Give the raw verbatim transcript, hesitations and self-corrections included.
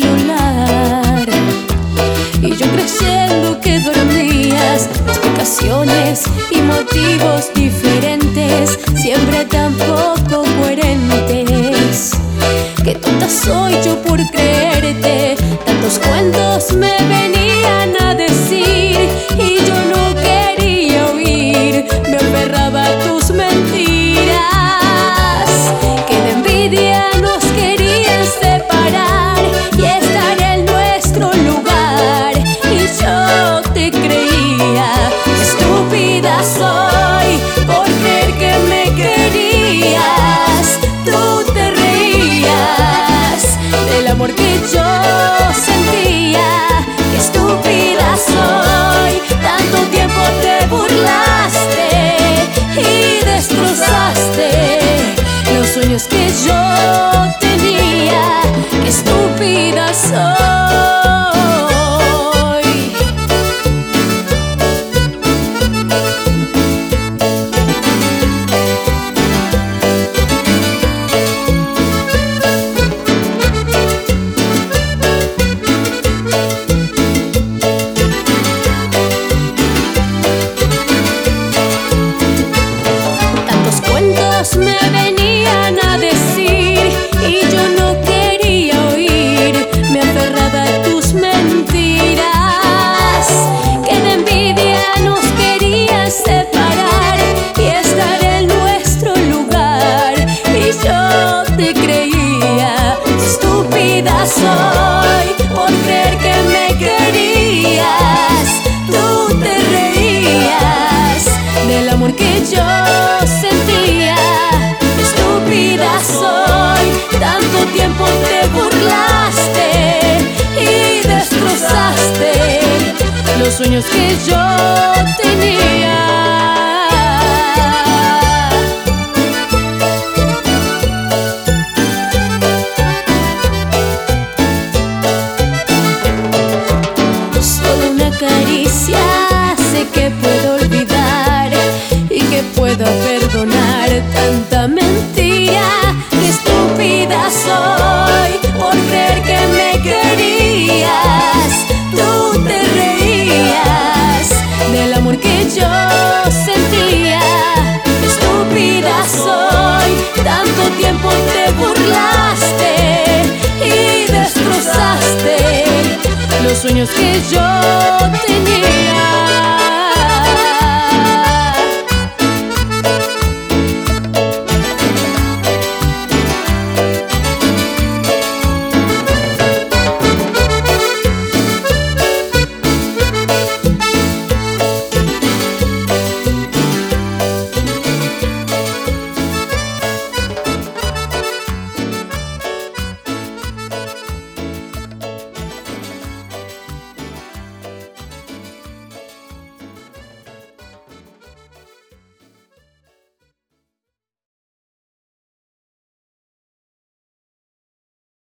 celular. Y yo creyendo que dormías, explicaciones y motivos diferentes, siempre tan poco coherentes. Qué tonta soy yo por creerte, tantos cuentos me venían a decir y yo no quería oír, me aferraba a tus mentiras, que de envidia nos querían separar y estar en nuestro lugar, y yo te creía. Estúpida soy por creer que me querías, tú te reías del amor que yo sentía. Qué estúpida soy, tanto tiempo te burlaste y destrozaste los sueños que yo tenía. Qué estúpida soy. Me venían a decir y yo no quería oír, me aferraba a tus mentiras, que de envidia nos querían separar y estar en nuestro lugar, y yo te creía. Estúpida soy por creer que me querías, tú te reías del amor que yo sentía. Estúpida soy, tanto tiempo te burlaste y destrozaste los sueños que yo tenía. Solo una caricia sé que